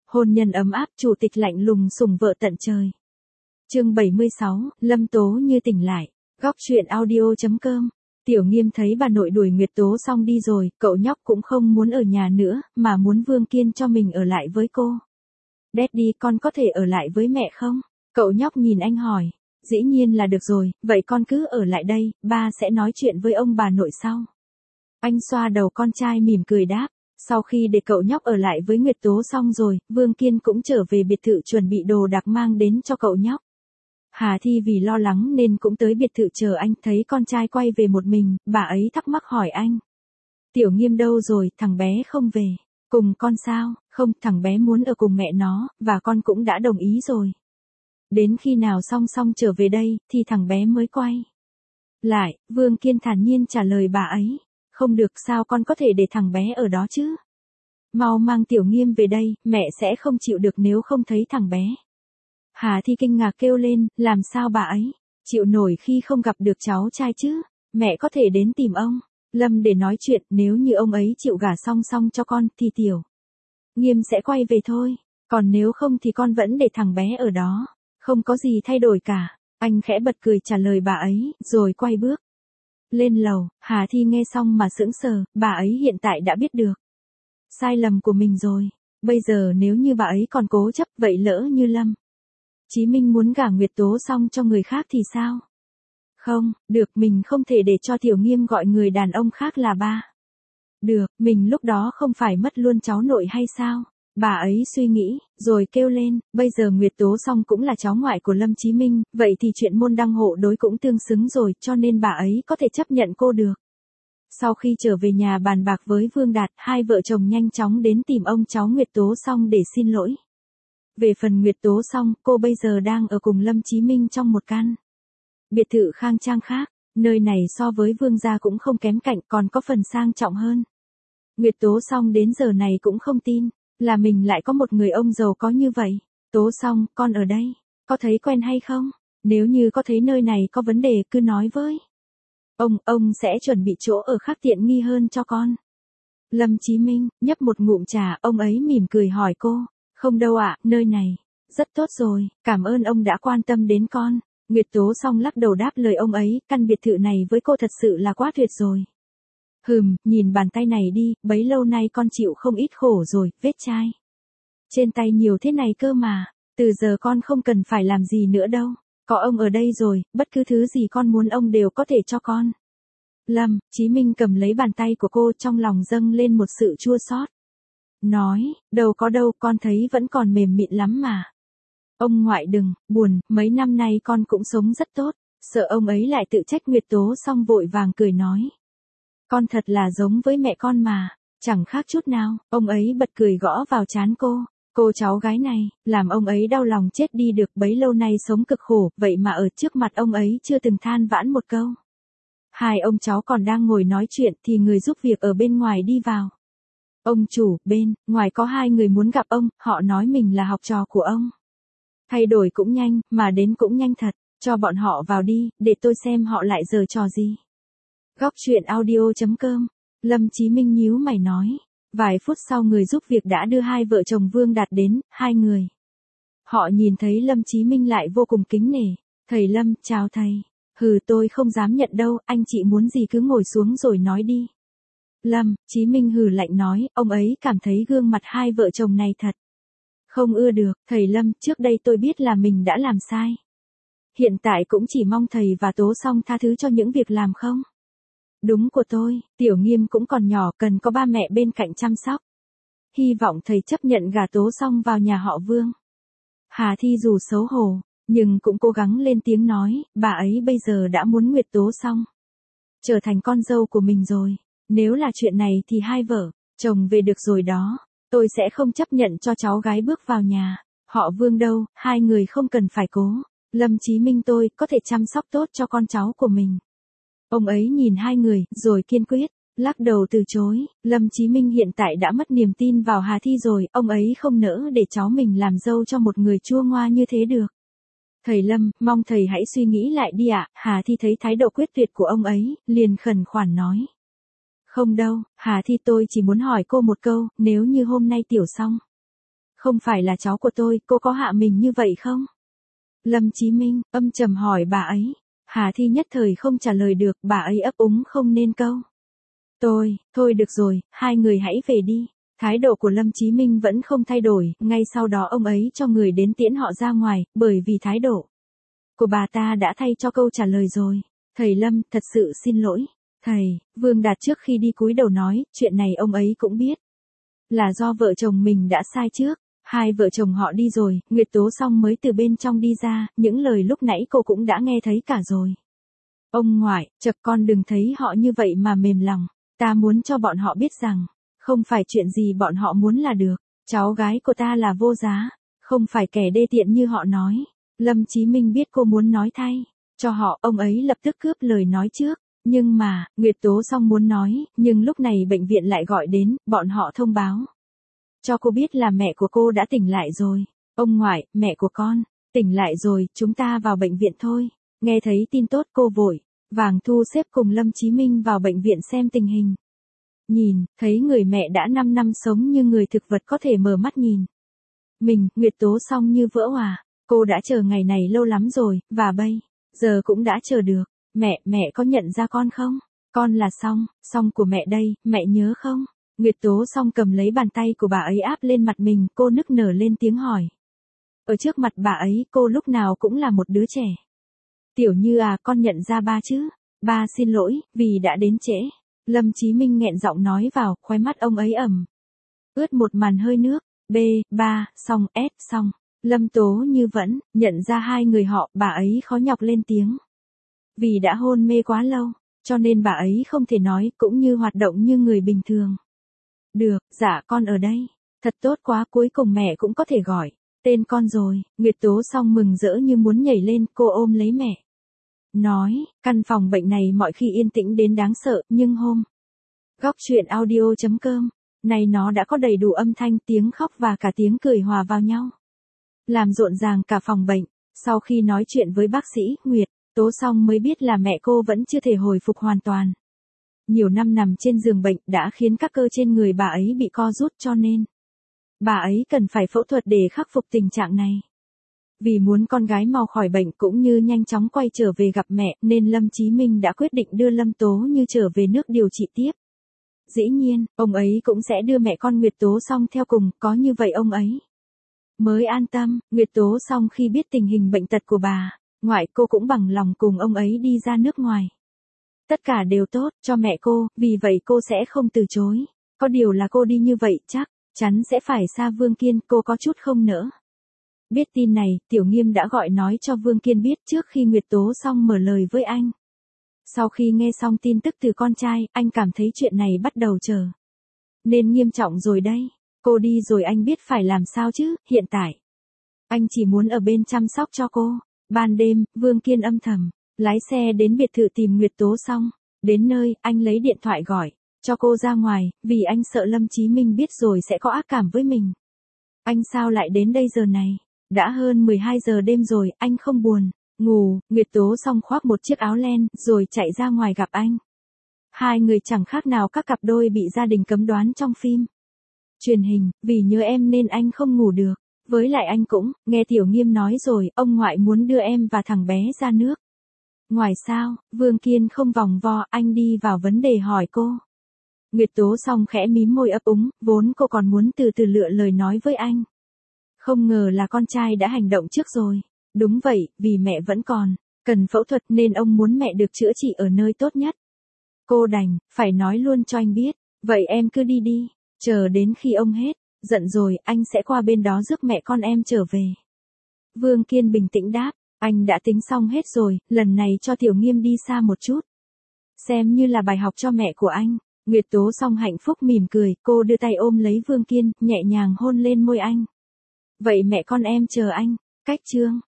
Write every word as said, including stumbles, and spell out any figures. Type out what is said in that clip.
Hôn nhân ấm áp, chủ tịch lạnh lùng sủng vợ tận trời. Chương bảy mươi sáu, Lâm Tố Như tỉnh lại. Góc truyện audio chấm com. Tiểu Nghiêm thấy bà nội đuổi Nguyệt Tố xong đi rồi, cậu nhóc cũng không muốn ở nhà nữa, mà muốn Vương Kiên cho mình ở lại với cô. Daddy, con có thể ở lại với mẹ không? Cậu nhóc nhìn anh hỏi. Dĩ nhiên là được rồi, vậy con cứ ở lại đây, ba sẽ nói chuyện với ông bà nội sau. Anh xoa đầu con trai mỉm cười đáp. Sau khi để cậu nhóc ở lại với Nguyệt Tố xong rồi, Vương Kiên cũng trở về biệt thự chuẩn bị đồ đạc mang đến cho cậu nhóc. Hà Thi vì lo lắng nên cũng tới biệt thự chờ anh, thấy con trai quay về một mình, bà ấy thắc mắc hỏi anh. Tiểu Nghiêm đâu rồi, thằng bé không về. Cùng con sao? Không, thằng bé muốn ở cùng mẹ nó, và con cũng đã đồng ý rồi. Đến khi nào song song trở về đây, thì thằng bé mới quay lại. Vương Kiên thản nhiên trả lời bà ấy. Không được, sao con có thể để thằng bé ở đó chứ? Mau mang Tiểu Nghiêm về đây, mẹ sẽ không chịu được nếu không thấy thằng bé. Hà Thi kinh ngạc kêu lên, làm sao bà ấy chịu nổi khi không gặp được cháu trai chứ? Mẹ có thể đến tìm ông Lâm để nói chuyện, nếu như ông ấy chịu gả song song cho con thì Tiểu Nghiêm sẽ quay về thôi, còn nếu không thì con vẫn để thằng bé ở đó. Không có gì thay đổi cả. Anh khẽ bật cười trả lời bà ấy, rồi quay bước lên lầu. Hà Thi nghe xong mà sững sờ, bà ấy hiện tại đã biết được sai lầm của mình rồi. Bây giờ nếu như bà ấy còn cố chấp, vậy lỡ như Lâm Chí Minh muốn gả Nguyệt Tố xong cho người khác thì sao? Không, được, mình không thể để cho Tiểu Nghiêm gọi người đàn ông khác là ba. Được, mình lúc đó không phải mất luôn cháu nội hay sao? Bà ấy suy nghĩ, rồi kêu lên, bây giờ Nguyệt Tố xong cũng là cháu ngoại của Lâm Chí Minh, vậy thì chuyện môn đăng hộ đối cũng tương xứng rồi, cho nên bà ấy có thể chấp nhận cô được. Sau khi trở về nhà bàn bạc với Vương Đạt, hai vợ chồng nhanh chóng đến tìm ông cháu Nguyệt Tố xong để xin lỗi. Về phần Nguyệt Tố xong, cô bây giờ đang ở cùng Lâm Chí Minh trong một căn biệt thự khang trang khác, nơi này so với Vương gia cũng không kém cạnh, còn có phần sang trọng hơn. Nguyệt Tố xong đến giờ này cũng không tin là mình lại có một người ông giàu có như vậy. Tố xong, con ở đây, có thấy quen hay không? Nếu như có thấy nơi này có vấn đề cứ nói với ông, ông sẽ chuẩn bị chỗ ở khác tiện nghi hơn cho con. Lâm Chí Minh nhấp một ngụm trà, ông ấy mỉm cười hỏi cô. Không đâu ạ, nơi này rất tốt rồi, cảm ơn ông đã quan tâm đến con. Nguyệt Tố xong lắc đầu đáp lời ông ấy, căn biệt thự này với cô thật sự là quá tuyệt rồi. Hừm, nhìn bàn tay này đi, bấy lâu nay con chịu không ít khổ rồi, vết chai trên tay nhiều thế này cơ mà, từ giờ con không cần phải làm gì nữa đâu, có ông ở đây rồi, bất cứ thứ gì con muốn ông đều có thể cho con. Lâm Chí Minh cầm lấy bàn tay của cô, trong lòng dâng lên một sự chua xót. Nói, đâu có đâu, con thấy vẫn còn mềm mịn lắm mà. Ông ngoại đừng buồn, mấy năm nay con cũng sống rất tốt, sợ ông ấy lại tự trách. Nguyệt Tố xong vội vàng cười nói. Con thật là giống với mẹ con mà, chẳng khác chút nào. Ông ấy bật cười gõ vào trán cô. Cô cháu gái này, làm ông ấy đau lòng chết đi được, bấy lâu nay sống cực khổ, vậy mà ở trước mặt ông ấy chưa từng than vãn một câu. Hai ông cháu còn đang ngồi nói chuyện thì người giúp việc ở bên ngoài đi vào. Ông chủ, bên ngoài có hai người muốn gặp ông, họ nói mình là học trò của ông. Thay đổi cũng nhanh, mà đến cũng nhanh thật, cho bọn họ vào đi, để tôi xem họ lại giở trò gì. Góc truyện audio chấm com. Lâm Chí Minh nhíu mày nói. Vài phút sau người giúp việc đã đưa hai vợ chồng Vương Đạt đến, hai người. Họ nhìn thấy Lâm Chí Minh lại vô cùng kính nể. Thầy Lâm, chào thầy. Hừ, tôi không dám nhận đâu, anh chị muốn gì cứ ngồi xuống rồi nói đi. Lâm Chí Minh hừ lạnh nói, ông ấy cảm thấy gương mặt hai vợ chồng này thật không ưa được. Thầy Lâm, trước đây tôi biết là mình đã làm sai. Hiện tại cũng chỉ mong thầy và Tố xong tha thứ cho những việc làm không đúng của tôi. Tiểu Nghiêm cũng còn nhỏ, cần có ba mẹ bên cạnh chăm sóc. Hy vọng thầy chấp nhận gả Tố xong vào nhà họ Vương. Hà Thi dù xấu hổ, nhưng cũng cố gắng lên tiếng nói, bà ấy bây giờ đã muốn Nguyệt Tố xong trở thành con dâu của mình rồi. Nếu là chuyện này thì hai vợ chồng về được rồi đó. Tôi sẽ không chấp nhận cho cháu gái bước vào nhà họ Vương đâu, hai người không cần phải cố. Lâm Chí Minh tôi có thể chăm sóc tốt cho con cháu của mình. Ông ấy nhìn hai người, rồi kiên quyết lắc đầu từ chối. Lâm Chí Minh hiện tại đã mất niềm tin vào Hà Thi rồi, ông ấy không nỡ để cháu mình làm dâu cho một người chua ngoa như thế được. Thầy Lâm, mong thầy hãy suy nghĩ lại đi ạ. Hà Thi thấy thái độ quyết tuyệt của ông ấy, liền khẩn khoản nói. Không đâu, Hà Thi, tôi chỉ muốn hỏi cô một câu, nếu như hôm nay Tiểu xong Không phải là cháu của tôi, cô có hạ mình như vậy không? Lâm Chí Minh, âm trầm hỏi bà ấy. Hà Thi nhất thời không trả lời được, bà ấy ấp úng không nên câu. Tôi, thôi được rồi, hai người hãy về đi. Thái độ của Lâm Chí Minh vẫn không thay đổi, ngay sau đó ông ấy cho người đến tiễn họ ra ngoài, bởi vì thái độ của bà ta đã thay cho câu trả lời rồi. Thầy Lâm, thật sự xin lỗi. Thầy, Vương Đạt trước khi đi cúi đầu nói, chuyện này ông ấy cũng biết. Là do vợ chồng mình đã sai trước. Hai vợ chồng họ đi rồi, Nguyệt Tố Song mới từ bên trong đi ra, những lời lúc nãy cô cũng đã nghe thấy cả rồi. Ông ngoại, chật con đừng thấy họ như vậy mà mềm lòng. Ta muốn cho bọn họ biết rằng, không phải chuyện gì bọn họ muốn là được. Cháu gái của ta là vô giá, không phải kẻ đê tiện như họ nói. Lâm Chí Minh biết cô muốn nói thay cho họ, ông ấy lập tức cướp lời nói trước. Nhưng mà, Nguyệt Tố Song muốn nói, nhưng lúc này bệnh viện lại gọi đến, bọn họ thông báo cho cô biết là mẹ của cô đã tỉnh lại rồi. Ông ngoại, mẹ của con, tỉnh lại rồi, chúng ta vào bệnh viện thôi. Nghe thấy tin tốt cô vội vàng thu xếp cùng Lâm Chí Minh vào bệnh viện xem tình hình. Nhìn, thấy người mẹ đã năm năm sống như người thực vật có thể mở mắt nhìn mình, Nguyệt Tố Song như vỡ òa. Cô đã chờ ngày này lâu lắm rồi, và bây giờ cũng đã chờ được. Mẹ, mẹ có nhận ra con không? Con là Song, Song của mẹ đây, mẹ nhớ không? Nguyệt Tố Song cầm lấy bàn tay của bà ấy áp lên mặt mình, cô nức nở lên tiếng hỏi. Ở trước mặt bà ấy, cô lúc nào cũng là một đứa trẻ. Tiểu Như à, con nhận ra ba chứ? Ba xin lỗi, vì đã đến trễ. Lâm Chí Minh nghẹn giọng nói vào, khóe mắt ông ấy ẩm ướt một màn hơi nước. B, ba, Song, S, Song. Lâm Tố Như vẫn nhận ra hai người họ, bà ấy khó nhọc lên tiếng. Vì đã hôn mê quá lâu, cho nên bà ấy không thể nói, cũng như hoạt động như người bình thường. Được, dạ con ở đây. Thật tốt quá, cuối cùng mẹ cũng có thể gọi tên con rồi. Nguyệt Tố Song mừng rỡ như muốn nhảy lên, cô ôm lấy mẹ. Nói, căn phòng bệnh này mọi khi yên tĩnh đến đáng sợ, nhưng hôm Góc truyện audio.com này nó đã có đầy đủ âm thanh, tiếng khóc và cả tiếng cười hòa vào nhau, làm rộn ràng cả phòng bệnh. Sau khi nói chuyện với bác sĩ, Nguyệt Tố Song mới biết là mẹ cô vẫn chưa thể hồi phục hoàn toàn. Nhiều năm nằm trên giường bệnh đã khiến các cơ trên người bà ấy bị co rút, cho nên bà ấy cần phải phẫu thuật để khắc phục tình trạng này. Vì muốn con gái mau khỏi bệnh cũng như nhanh chóng quay trở về gặp mẹ, nên Lâm Chí Minh đã quyết định đưa Lâm Tố Như trở về nước điều trị tiếp. Dĩ nhiên, ông ấy cũng sẽ đưa mẹ con Nguyệt Tố Song theo cùng, có như vậy ông ấy mới an tâm. Nguyệt Tố Song khi biết tình hình bệnh tật của bà ngoại, cô cũng bằng lòng cùng ông ấy đi ra nước ngoài. Tất cả đều tốt cho mẹ cô, vì vậy cô sẽ không từ chối. Có điều là cô đi như vậy chắc chắn sẽ phải xa Vương Kiên, cô có chút không nỡ. Biết tin này, Tiểu Nghiêm đã gọi nói cho Vương Kiên biết trước khi Nguyệt Tố Song mở lời với anh. Sau khi nghe xong tin tức từ con trai, anh cảm thấy chuyện này bắt đầu trở nên nghiêm trọng rồi đây. Cô đi rồi anh biết phải làm sao chứ, hiện tại anh chỉ muốn ở bên chăm sóc cho cô. Ban đêm, Vương Kiên âm thầm lái xe đến biệt thự tìm Nguyệt Tố Song. Đến nơi, anh lấy điện thoại gọi cho cô ra ngoài, vì anh sợ Lâm Chí Minh biết rồi sẽ có ác cảm với mình. Anh sao lại đến đây giờ này? Đã hơn mười hai giờ đêm rồi, anh không buồn ngủ. Nguyệt Tố Song khoác một chiếc áo len, rồi chạy ra ngoài gặp anh. Hai người chẳng khác nào các cặp đôi bị gia đình cấm đoán trong phim truyền hình, vì nhớ em nên anh không ngủ được. Với lại anh cũng, nghe Tiểu Nghiêm nói rồi, ông ngoại muốn đưa em và thằng bé ra nước ngoài sao? Vương Kiên không vòng vo, anh đi vào vấn đề hỏi cô. Nguyệt Tố Song khẽ mím môi ấp úng, vốn cô còn muốn từ từ lựa lời nói với anh. Không ngờ là con trai đã hành động trước rồi. Đúng vậy, vì mẹ vẫn còn cần phẫu thuật nên ông muốn mẹ được chữa trị ở nơi tốt nhất. Cô đành phải nói luôn cho anh biết. Vậy em cứ đi đi, chờ đến khi ông hết giận rồi, anh sẽ qua bên đó rước mẹ con em trở về. Vương Kiên bình tĩnh đáp, anh đã tính xong hết rồi, lần này cho Tiểu Nghiêm đi xa một chút, xem như là bài học cho mẹ của anh. Nguyệt Tố Song hạnh phúc mỉm cười, cô đưa tay ôm lấy Vương Kiên, nhẹ nhàng hôn lên môi anh. Vậy mẹ con em chờ anh. Cách chương